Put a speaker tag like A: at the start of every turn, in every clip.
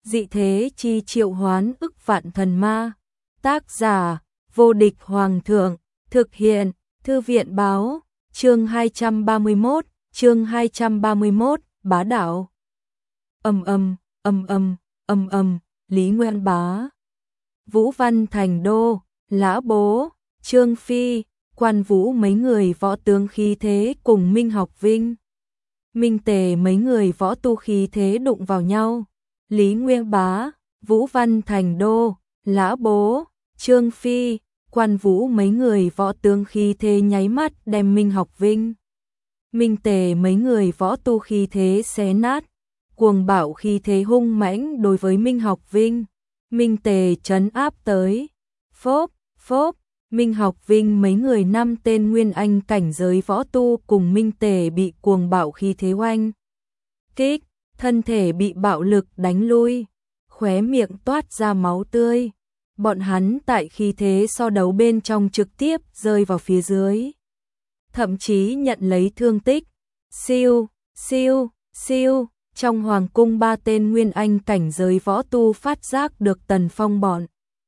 A: dị thế chi triệu hoán ức vạn thần ma. Tác giả, vô địch hoàng thượng, thực hiện, thư viện báo, chương 231, bá đạo. Lý Nguyên Bá. Vũ Văn Thành Đô, Lã Bố, Trương Phi, Quan Vũ mấy người võ tướng khí thế cùng Minh Học Vinh, Minh Tề mấy người võ tu khí thế đụng vào nhau. Lý Nguyên Bá, Vũ Văn Thành Đô, Lã Bố, Trương Phi, Quan Vũ mấy người võ tướng khí thế nháy mắt đem Minh Học Vinh, Minh Tề mấy người võ tu khí thế xé nát. Cuồng bạo khí thế hung mãnh đối với Minh Học Vinh, Minh Tề trấn áp tới. Phốp, phốp, Minh Học Vinh mấy người 5 tên nguyên anh cảnh giới võ tu cùng Minh Tề bị cuồng bạo khí thế oanh kích, thân thể bị bạo lực đánh lui, khóe miệng toát ra máu tươi. Bọn hắn tại khí thế so đấu bên trong trực tiếp rơi vào phía dưới, thậm chí nhận lấy thương tích. Siêu, siêu, siêu. Trong hoàng cung 3 tên nguyên anh cảnh giới võ tu phát giác được Tần Phong bọn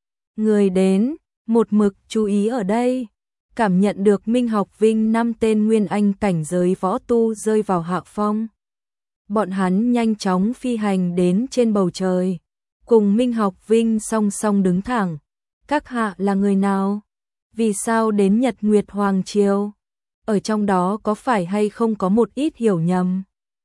A: người đến, một mực chú ý ở đây, cảm nhận được Minh Học Vinh 5 tên nguyên anh cảnh giới võ tu rơi vào hạ phong. Bọn hắn nhanh chóng phi hành đến trên bầu trời, cùng Minh Học Vinh song song đứng thẳng. Các hạ là người nào? Vì sao đến Nhật Nguyệt Hoàng Triều? Ở trong đó có phải hay không có một ít hiểu nhầm?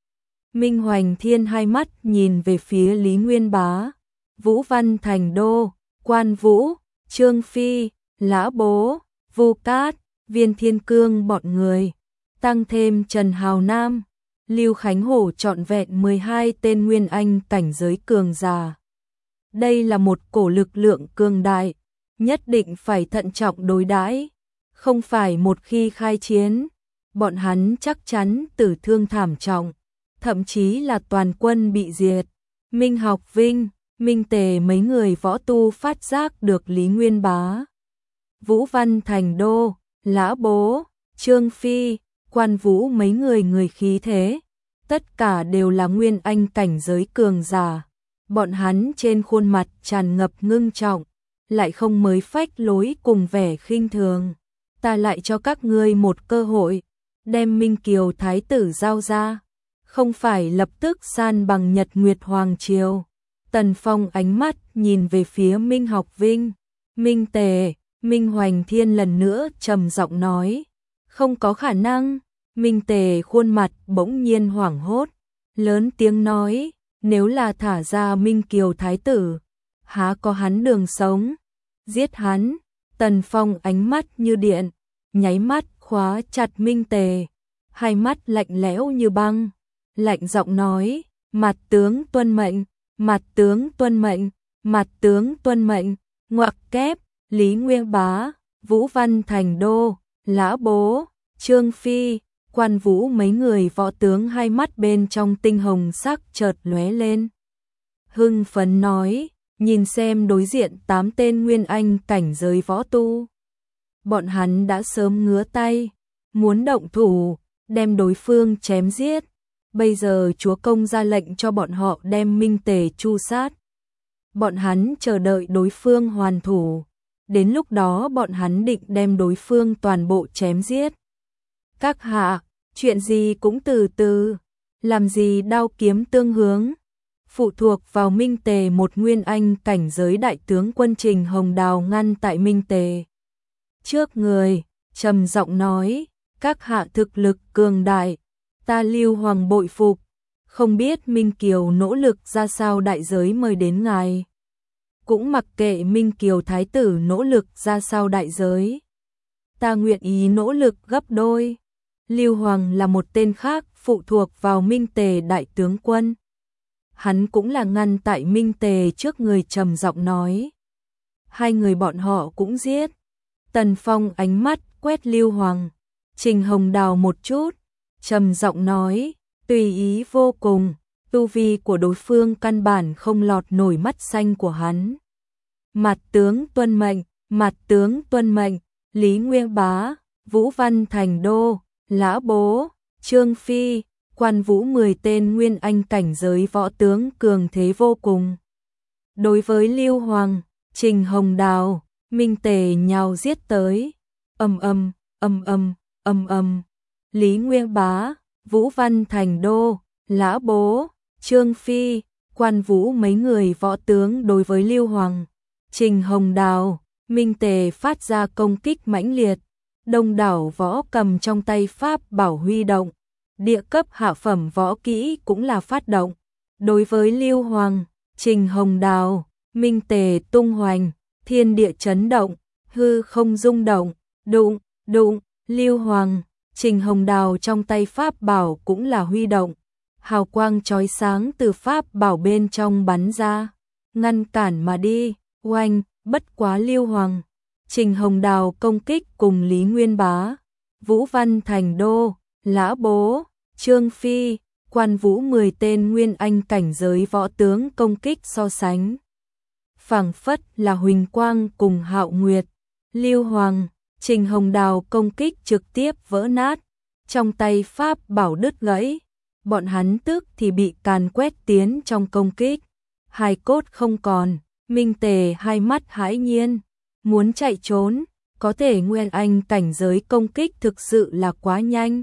A: Minh Hoành Thiên hai mắt nhìn về phía Lý Nguyên Bá, Vũ Văn Thành Đô, Quan Vũ, Trương Phi, Lã Bố, Vu Cát, Viên Thiên Cương bọn người, tăng thêm Trần Hào Nam, Lưu Khánh Hổ trọn vẹn 12 tên nguyên anh cảnh giới cường giả. Đây là một cổ lực lượng cường đại, nhất định phải thận trọng đối đãi, không phải một khi khai chiến, bọn hắn chắc chắn tử thương thảm trọng, thậm chí là toàn quân bị diệt. Minh Học Vinh, Minh Tề mấy người võ tu phát giác được Lý Nguyên Bá, Vũ Văn Thành Đô, Lã Bố, Trương Phi, Quan Vũ mấy người khí thế, tất cả đều là nguyên anh cảnh giới cường giả. Bọn hắn trên khuôn mặt tràn ngập ngưng trọng, lại không mới phách lối cùng vẻ khinh thường. Ta lại cho các ngươi một cơ hội, đem Minh Kiều Thái tử giao ra, không phải lập tức san bằng Nhật Nguyệt Hoàng Triều. Tần Phong ánh mắt nhìn về phía Minh Học Vinh, Minh Tề, Minh Hoành Thiên lần nữa trầm giọng nói, không có khả năng. Minh Tề khuôn mặt bỗng nhiên hoảng hốt, lớn tiếng nói, nếu là thả ra Minh Kiều Thái tử, há có hắn đường sống, giết hắn. Tần Phong ánh mắt như điện, nháy mắt khóa chặt Minh Tề, hai mắt lạnh lẽo như băng, lạnh giọng nói, mặt tướng tuân mệnh, mặt tướng tuân mệnh, mặt tướng tuân mệnh. Ngoặc kép, Lý Nguyên Bá, Vũ Văn Thành Đô, Lã Bố, Trương Phi, Quan Vũ mấy người võ tướng hai mắt bên trong tinh hồng sắc chợt lóe lên. Hưng phấn nói, nhìn xem đối diện 8 tên nguyên anh cảnh giới võ tu. Bọn hắn đã sớm ngứa tay, muốn động thủ, đem đối phương chém giết. Bây giờ chúa công ra lệnh cho bọn họ đem Minh Tề tru sát. Bọn hắn chờ đợi đối phương hoàn thủ, đến lúc đó bọn hắn định đem đối phương toàn bộ chém giết. Các hạ, chuyện gì cũng từ từ, làm gì đao kiếm tương hướng. Phụ thuộc vào Minh Tề một nguyên anh cảnh giới đại tướng quân Trình Hồng Đào ngăn tại Minh Tề trước người, trầm giọng nói, các hạ thực lực cường đại, ta Lưu Hoàng bội phục, không biết Minh Kiều nỗ lực ra sao đại giới mời đến ngài. Cũng mặc kệ Minh Kiều Thái tử nỗ lực ra sao đại giới, ta nguyện ý nỗ lực gấp đôi. Lưu Hoàng là một tên khác phụ thuộc vào Minh Tề đại tướng quân. Hắn cũng là ngăn tại Minh Tề trước người trầm giọng nói. Hai người bọn họ cũng giết. Tần Phong ánh mắt quét Lưu Hoàng, Trình Hồng Đào một chút, trầm giọng nói, tùy ý vô cùng, tu vi của đối phương căn bản không lọt nổi mắt xanh của hắn. Mặt tướng tuân mệnh, mặt tướng tuân mệnh. Lý Nguyên Bá, Vũ Văn Thành Đô, Lã Bố, Trương Phi, Quan Vũ 10 tên nguyên anh cảnh giới võ tướng cường thế vô cùng. đối với Lưu Hoàng, Trình Hồng Đào, Minh Tề nhào giết tới. Ầm ầm, ầm ầm, ầm ầm. Lý Nguyên Bá, Vũ Văn Thành Đô, Lã Bố, Trương Phi, Quan Vũ mấy người võ tướng đối với Lưu Hoàng, Trình Hồng Đào, Minh Tề phát ra công kích mãnh liệt. Đông đảo võ cầm trong tay pháp bảo huy động, địa cấp hạ phẩm võ kỹ cũng là phát động. Đối với Lưu Hoàng, Trình Hồng Đào, Minh Tề tung hoành, thiên địa chấn động, hư không rung động, đụng, đụng, Lưu Hoàng, Trình Hồng Đào trong tay pháp bảo cũng là huy động. Hào quang chói sáng từ pháp bảo bên trong bắn ra, ngăn cản mà đi, oanh, bất quá Lưu Hoàng, Trình Hồng Đào công kích cùng Lý Nguyên Bá, Vũ Văn Thành Đô, Lã Bố, Trương Phi, Quan Vũ 10 tên nguyên anh cảnh giới võ tướng công kích so sánh. Phảng phất là huỳnh quang cùng hạo nguyệt. Lưu Hoàng, Trình Hồng Đào công kích trực tiếp vỡ nát, trong tay pháp bảo đứt gãy. Bọn hắn tức thì bị càn quét tiến trong công kích. Hài cốt không còn, Minh Tề hai mắt hãi nhiên, muốn chạy trốn, có thể nguyên anh cảnh giới công kích thực sự là quá nhanh.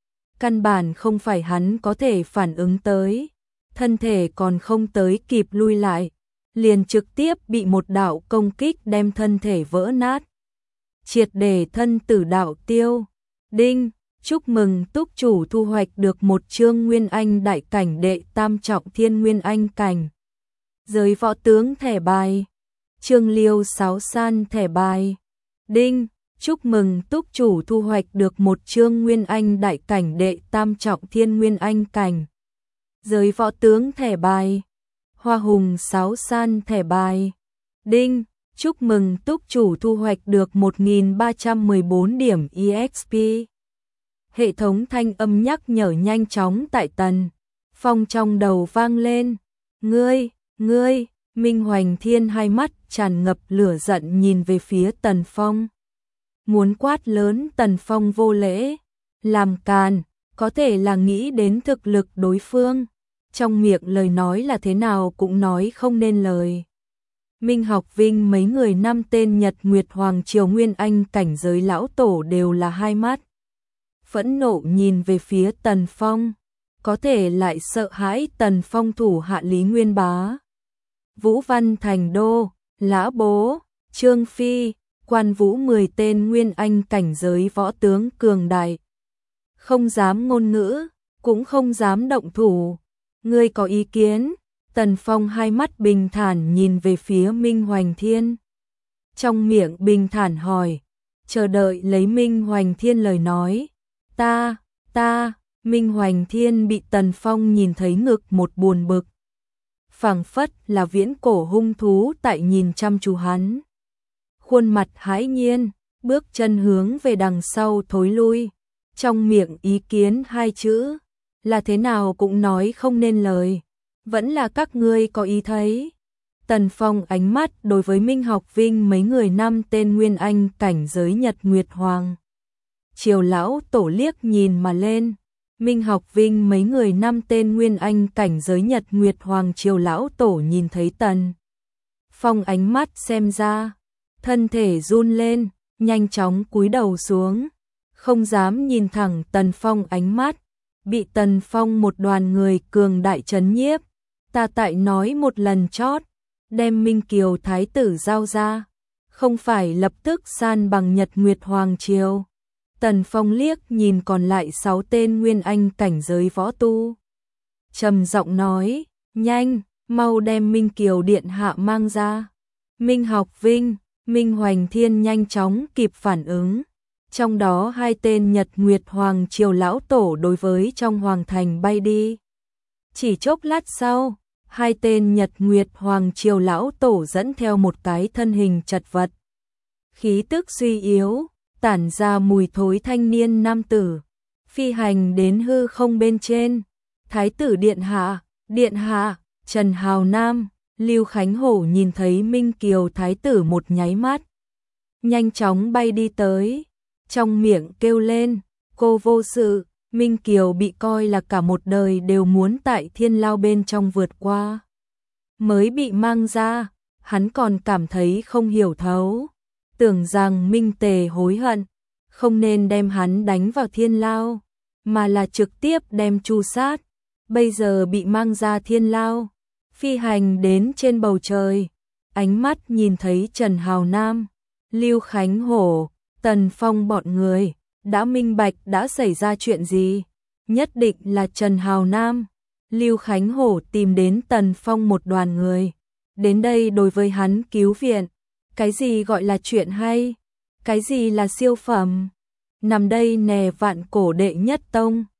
A: Căn bản không phải hắn có thể phản ứng tới, thân thể còn không tới kịp lui lại, liền trực tiếp bị một đạo công kích đem thân thể vỡ nát. Triệt để thân tử đạo tiêu. Đinh, chúc mừng túc chủ thu hoạch được một chương nguyên anh đại cảnh đệ tam trọng thiên nguyên anh cảnh. Giới võ tướng thẻ bài. Trương Liêu Sáo San thẻ bài. Đinh, chúc mừng túc chủ thu hoạch được một chương nguyên anh đại cảnh đệ tam trọng thiên nguyên anh cảnh. Giới võ tướng thẻ bài. Hoa Hùng Sáo San thẻ bài. Đinh, chúc mừng túc chủ thu hoạch được 1314 điểm EXP. Hệ thống thanh âm nhắc nhở nhanh chóng tại Tần Phong trong đầu vang lên. Ngươi, Minh Hoành Thiên hai mắt tràn ngập lửa giận nhìn về phía Tần Phong. Muốn quát lớn Tần Phong vô lễ, làm càn, có thể là nghĩ đến thực lực đối phương. Trong miệng lời nói là thế nào cũng nói không nên lời. Minh Học Vinh mấy người 5 tên Nhật Nguyệt Hoàng Triều Nguyên Anh cảnh giới lão tổ đều là hai mắt phẫn nộ nhìn về phía Tần Phong, có thể lại sợ hãi Tần Phong thủ hạ Lý Nguyên Bá, Vũ Văn Thành Đô, Lã Bố, Trương Phi, Quan Vũ 10 tên Nguyên Anh cảnh giới võ tướng cường đại. Không dám ngôn ngữ, cũng không dám động thủ. Ngươi có ý kiến? Tần Phong hai mắt bình thản nhìn về phía Minh Hoành Thiên. Trong miệng bình thản hỏi, chờ đợi lấy Minh Hoành Thiên lời nói. Ta, Minh Hoành Thiên bị Tần Phong nhìn thấy ngực một buồn bực. Phảng phất là viễn cổ hung thú tại nhìn chăm chú hắn. Khuôn mặt hãi nhiên, bước chân hướng về đằng sau thối lui. Trong miệng ý kiến hai chữ, là thế nào cũng nói không nên lời. Vẫn là các ngươi có ý thấy. Tần Phong ánh mắt đối với Minh Học Vinh mấy người 5 tên Nguyên Anh cảnh giới Nhật Nguyệt Hoàng Triều lão tổ liếc nhìn mà lên. Minh Học Vinh mấy người 5 tên Nguyên Anh cảnh giới Nhật Nguyệt Hoàng Triều lão tổ nhìn thấy Tần Phong ánh mắt xem ra, thân thể run lên, nhanh chóng cúi đầu xuống, không dám nhìn thẳng Tần Phong ánh mắt, bị Tần Phong một đoàn người cường đại trấn nhiếp. Ta tại nói một lần chót, đem Minh Kiều Thái tử giao ra, không phải lập tức san bằng Nhật Nguyệt Hoàng Triều. Tần Phong liếc nhìn còn lại 6 tên Nguyên Anh cảnh giới võ tu, trầm giọng nói, nhanh, mau đem Minh Kiều Điện Hạ mang ra. Minh Học Vinh, Minh Hoành Thiên nhanh chóng kịp phản ứng. Trong đó 2 tên Nhật Nguyệt Hoàng Triều lão tổ đối với trong hoàng thành bay đi. Chỉ chốc lát sau, 2 tên Nhật Nguyệt Hoàng Triều lão tổ dẫn theo một cái thân hình chật vật, khí tức suy yếu, tản ra mùi thối thanh niên nam tử, phi hành đến hư không bên trên. Thái tử Điện Hạ, Trần Hào Nam, Lưu Khánh Hổ nhìn thấy Minh Kiều Thái tử một nháy mắt, nhanh chóng bay đi tới, trong miệng kêu lên, cô vô sự. Minh Kiều bị coi là cả một đời đều muốn tại thiên lao bên trong vượt qua. mới bị mang ra, hắn còn cảm thấy không hiểu thấu, tưởng rằng Minh Tề hối hận, không nên đem hắn đánh vào thiên lao, mà là trực tiếp đem tru sát, bây giờ bị mang ra thiên lao, phi hành đến trên bầu trời, ánh mắt nhìn thấy Trần Hào Nam, Lưu Khánh Hổ, Tần Phong bọn người, đã minh bạch đã xảy ra chuyện gì, nhất định là Trần Hào Nam, Lưu Khánh Hổ tìm đến Tần Phong một đoàn người, đến đây đối với hắn cứu viện, cái gì gọi là chuyện hay, cái gì là siêu phẩm, nằm đây nè vạn cổ đệ nhất tông.